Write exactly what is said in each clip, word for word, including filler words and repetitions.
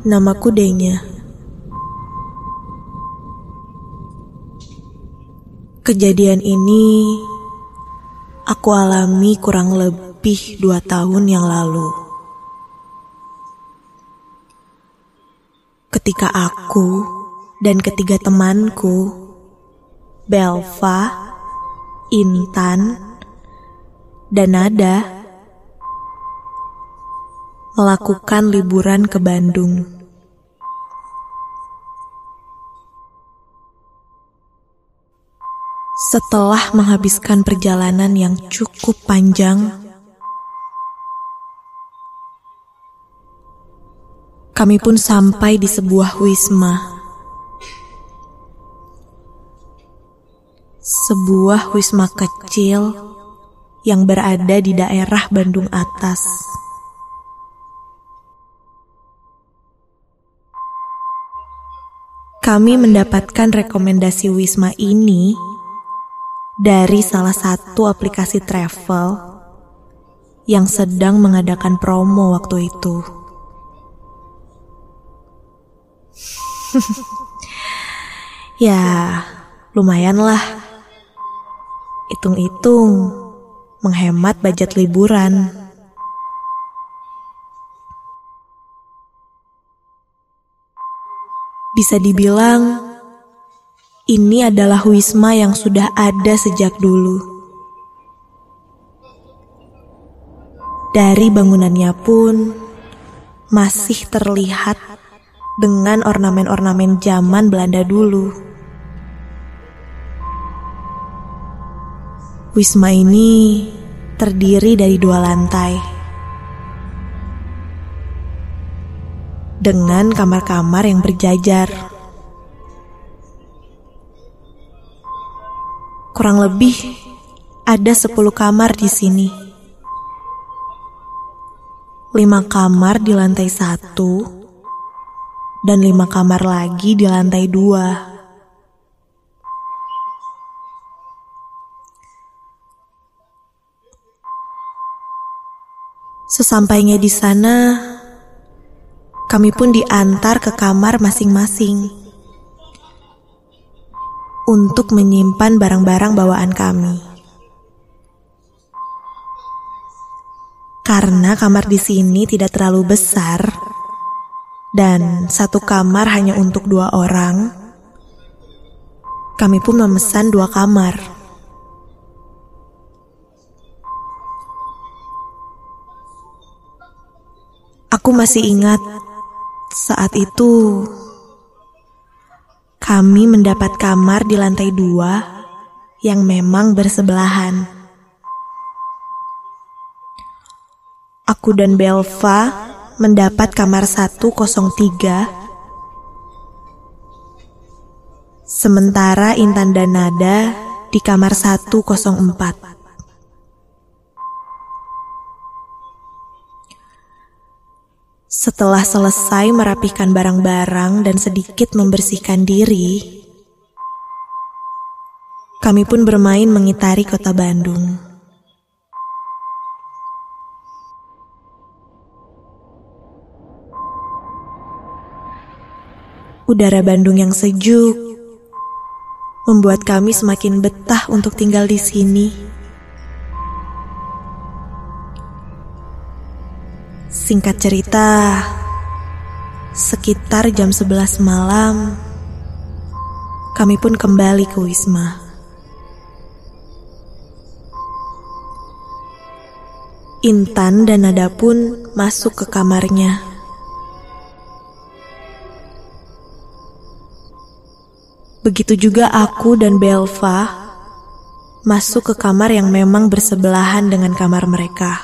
Namaku Denya. Kejadian ini aku alami kurang lebih dua tahun yang lalu. Ketika aku dan ketiga temanku, Belva, Intan, dan Nada, melakukan liburan ke Bandung. Setelah menghabiskan perjalanan yang cukup panjang, kami pun sampai di sebuah wisma. Sebuah wisma kecil yang berada di daerah Bandung Atas. Kami mendapatkan rekomendasi wisma ini dari salah satu aplikasi travel yang sedang mengadakan promo waktu itu. Ya, lumayan lah. Hitung-hitung, menghemat budget liburan. Bisa dibilang, ini adalah wisma yang sudah ada sejak dulu. Dari bangunannya pun masih terlihat dengan ornamen-ornamen zaman Belanda dulu. Wisma ini terdiri dari dua lantai, dengan kamar-kamar yang berjajar. Kurang lebih ada sepuluh kamar di sini. Lima kamar di lantai satu dan lima kamar lagi di lantai dua. Sesampainya di sana, kami pun diantar ke kamar masing-masing untuk menyimpan barang-barang bawaan kami. Karena kamar di sini tidak terlalu besar dan satu kamar hanya untuk dua orang, kami pun memesan dua kamar. Aku masih ingat saat itu kami mendapat kamar di lantai dua yang memang bersebelahan. Aku dan Belva mendapat kamar seratus tiga, sementara Intan dan Nada di kamar seratus empat. Setelah selesai merapihkan barang-barang dan sedikit membersihkan diri, kami pun bermain mengitari kota Bandung. Udara Bandung yang sejuk membuat kami semakin betah untuk tinggal di sini. Singkat cerita, sekitar jam sebelas malam, kami pun kembali ke wisma. Intan dan Nada pun masuk ke kamarnya. Begitu juga aku dan Belva masuk ke kamar yang memang bersebelahan dengan kamar mereka.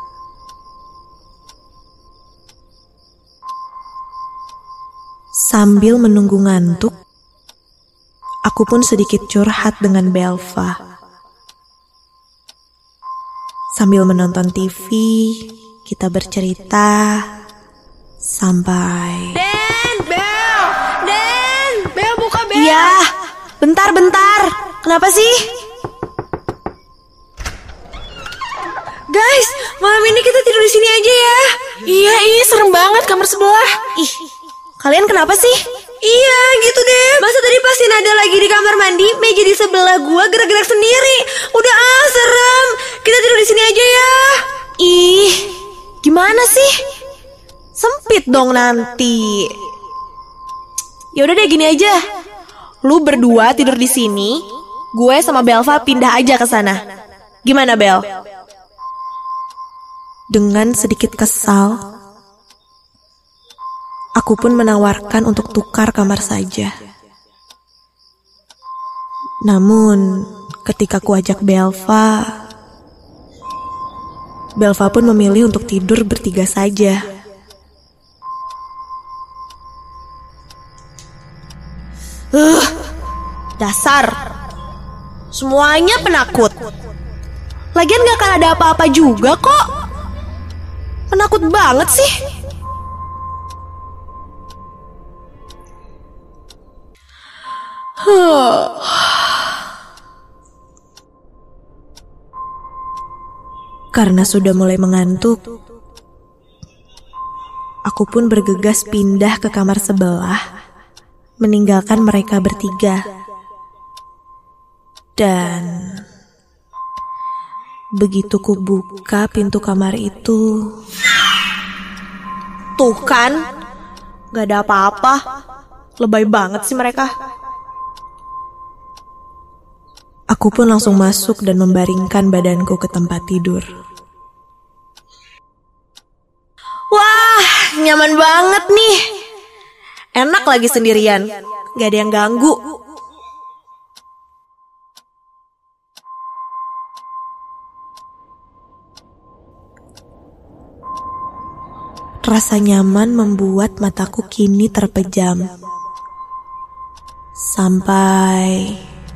Sambil menunggu ngantuk, aku pun sedikit curhat dengan Belva. Sambil menonton T V, kita bercerita sampai... Den, Bel! Den! Bel, buka Bel! Iya, bentar-bentar. Kenapa sih? Guys, malam ini kita tidur di sini aja ya. Iya, iya, serem banget kamar sebelah. Ih, Kalian kenapa sih? Iya gitu deh. Masa tadi pas si Nada lagi di kamar mandi, meja di sebelah gua gerak-gerak sendiri. Udah ah serem. Kita tidur di sini aja ya. Ih, gimana sih? Sempit dong nanti. Ya udah deh gini aja. Lu berdua tidur di sini, gue sama Belva pindah aja ke sana. Gimana Bel? Dengan sedikit kesal, aku pun menawarkan untuk tukar kamar saja. Namun, ketika ku ajak Belva, Belva pun memilih untuk tidur bertiga saja. Uh, dasar. Semuanya penakut. Lagian gak akan ada apa-apa juga kok. Penakut banget sih. Huh. Karena sudah mulai mengantuk, aku pun bergegas pindah ke kamar sebelah, meninggalkan mereka bertiga. Dan begitu ku buka pintu kamar itu, tuh kan, gak ada apa-apa. Lebay banget sih mereka. Aku pun langsung masuk dan membaringkan badanku ke tempat tidur. Wah, nyaman banget nih. Enak lagi sendirian, gak ada yang ganggu. Rasa nyaman membuat mataku kini terpejam. Sampai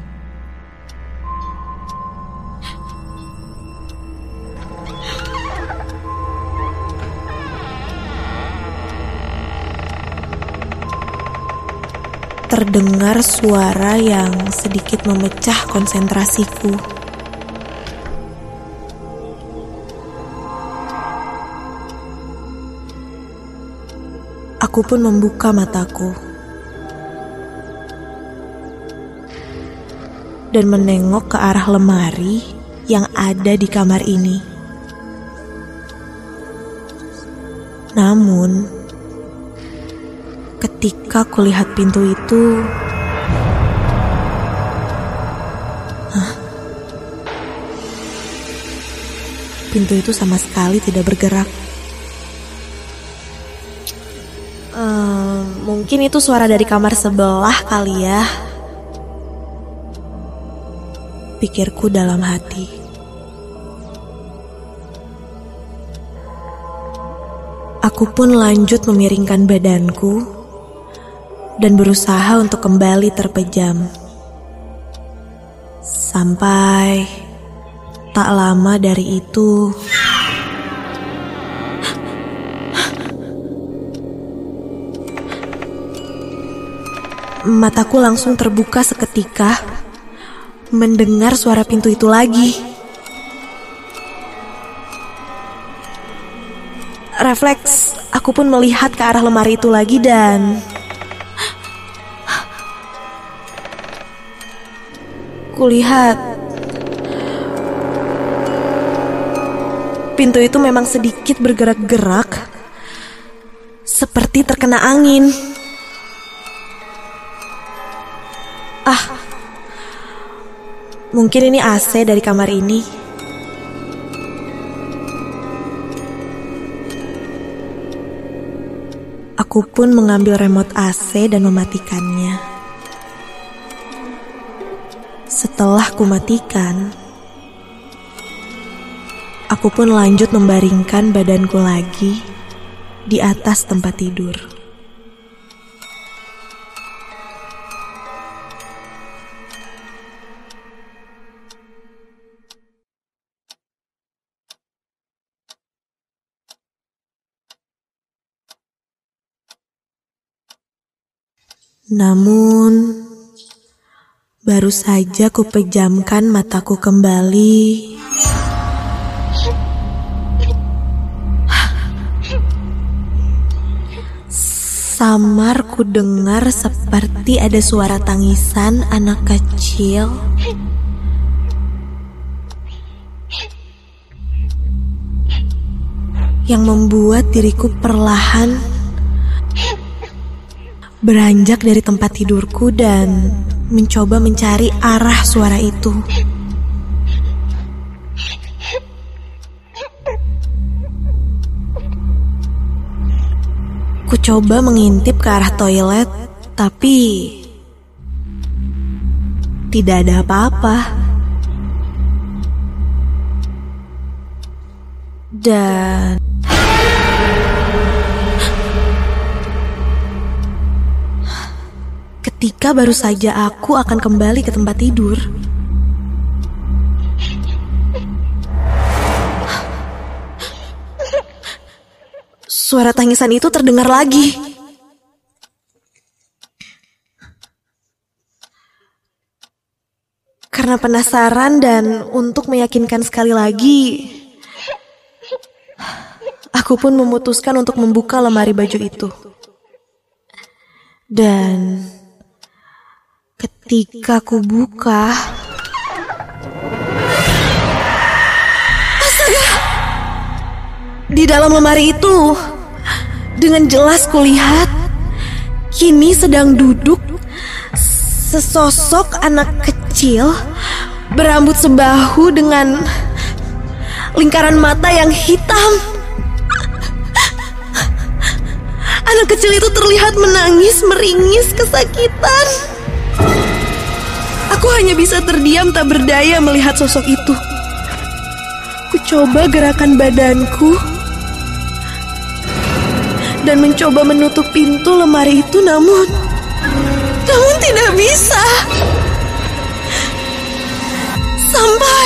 terdengar suara yang sedikit memecah konsentrasiku. Aku pun membuka mataku dan menengok ke arah lemari yang ada di kamar ini. Namun, ketika kulihat pintu itu, Hah? Pintu itu sama sekali tidak bergerak. Hmm, mungkin itu suara dari kamar sebelah kali ya, pikirku dalam hati. Aku pun lanjut memiringkan badanku dan berusaha untuk kembali terpejam. Sampai tak lama dari itu, mataku langsung terbuka seketika mendengar suara pintu itu lagi. Refleks, aku pun melihat ke arah lemari itu lagi dan kulihat pintu itu memang sedikit bergerak-gerak, seperti terkena angin. Ah, mungkin ini A C dari kamar ini. Aku pun mengambil remote A C dan mematikannya. Setelah kumatikan, aku pun lanjut membaringkan badanku lagi di atas tempat tidur. Namun, baru saja kupejamkan mataku kembali, Samar ku dengar seperti ada suara tangisan anak kecil yang membuat diriku perlahan beranjak dari tempat tidurku dan mencoba mencari arah suara itu. Ku coba mengintip ke arah toilet, tapi tidak ada apa-apa. Dan ketika baru saja aku akan kembali ke tempat tidur, suara tangisan itu terdengar lagi. Karena penasaran dan untuk meyakinkan sekali lagi, aku pun memutuskan untuk membuka lemari baju itu. Dan ketika aku buka, astaga! Di dalam lemari itu, dengan jelas kulihat, kini sedang duduk sesosok anak kecil berambut sebahu dengan lingkaran mata yang hitam. Anak kecil itu terlihat menangis meringis kesakitan. Aku hanya bisa terdiam tak berdaya melihat sosok itu. Ku coba gerakan badanku dan mencoba menutup pintu lemari itu, namun namun tidak bisa. Sampai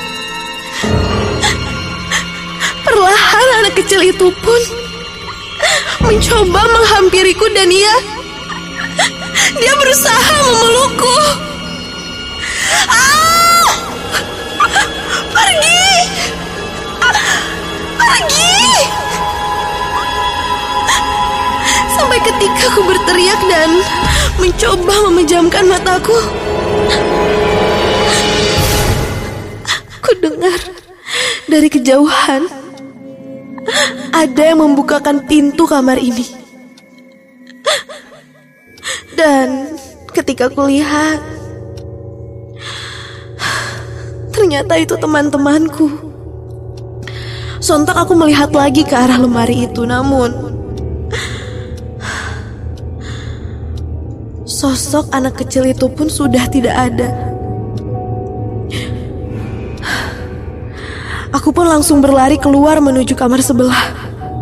perlahan anak kecil itu pun mencoba menghampiriku dan ia dia berusaha memelukku. Ah! Pergi! Pergi! Sampai ketika aku berteriak dan mencoba memejamkan mataku, aku dengar dari kejauhan ada yang membukakan pintu kamar ini. Dan ketika aku lihat, ternyata itu teman-temanku. Sontak aku melihat lagi ke arah lemari itu, namun sosok anak kecil itu pun sudah tidak ada. Aku pun langsung berlari keluar menuju kamar sebelah.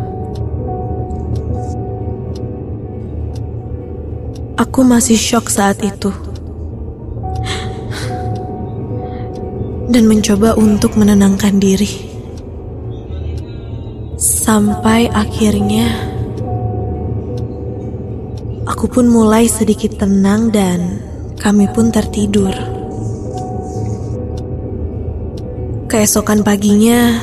Aku masih syok saat itu dan mencoba untuk menenangkan diri. Sampai akhirnya aku pun mulai sedikit tenang dan kami pun tertidur. Keesokan paginya,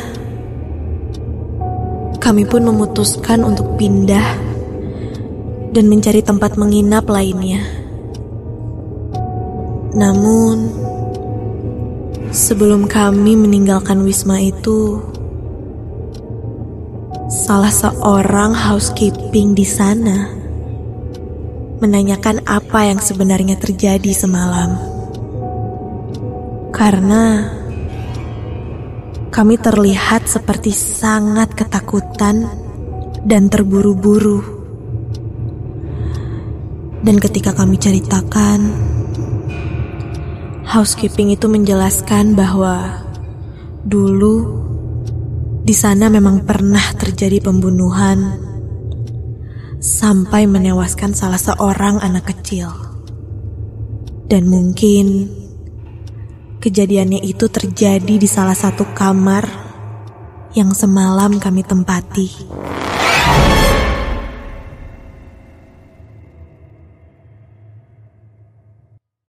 kami pun memutuskan untuk pindah dan mencari tempat menginap lainnya. Namun, sebelum kami meninggalkan wisma itu, salah seorang housekeeping di sana menanyakan apa yang sebenarnya terjadi semalam. Karena kami terlihat seperti sangat ketakutan dan terburu-buru. Dan ketika kami ceritakan, housekeeping itu menjelaskan bahwa dulu di sana memang pernah terjadi pembunuhan sampai menewaskan salah seorang anak kecil. Dan mungkin kejadiannya itu terjadi di salah satu kamar yang semalam kami tempati.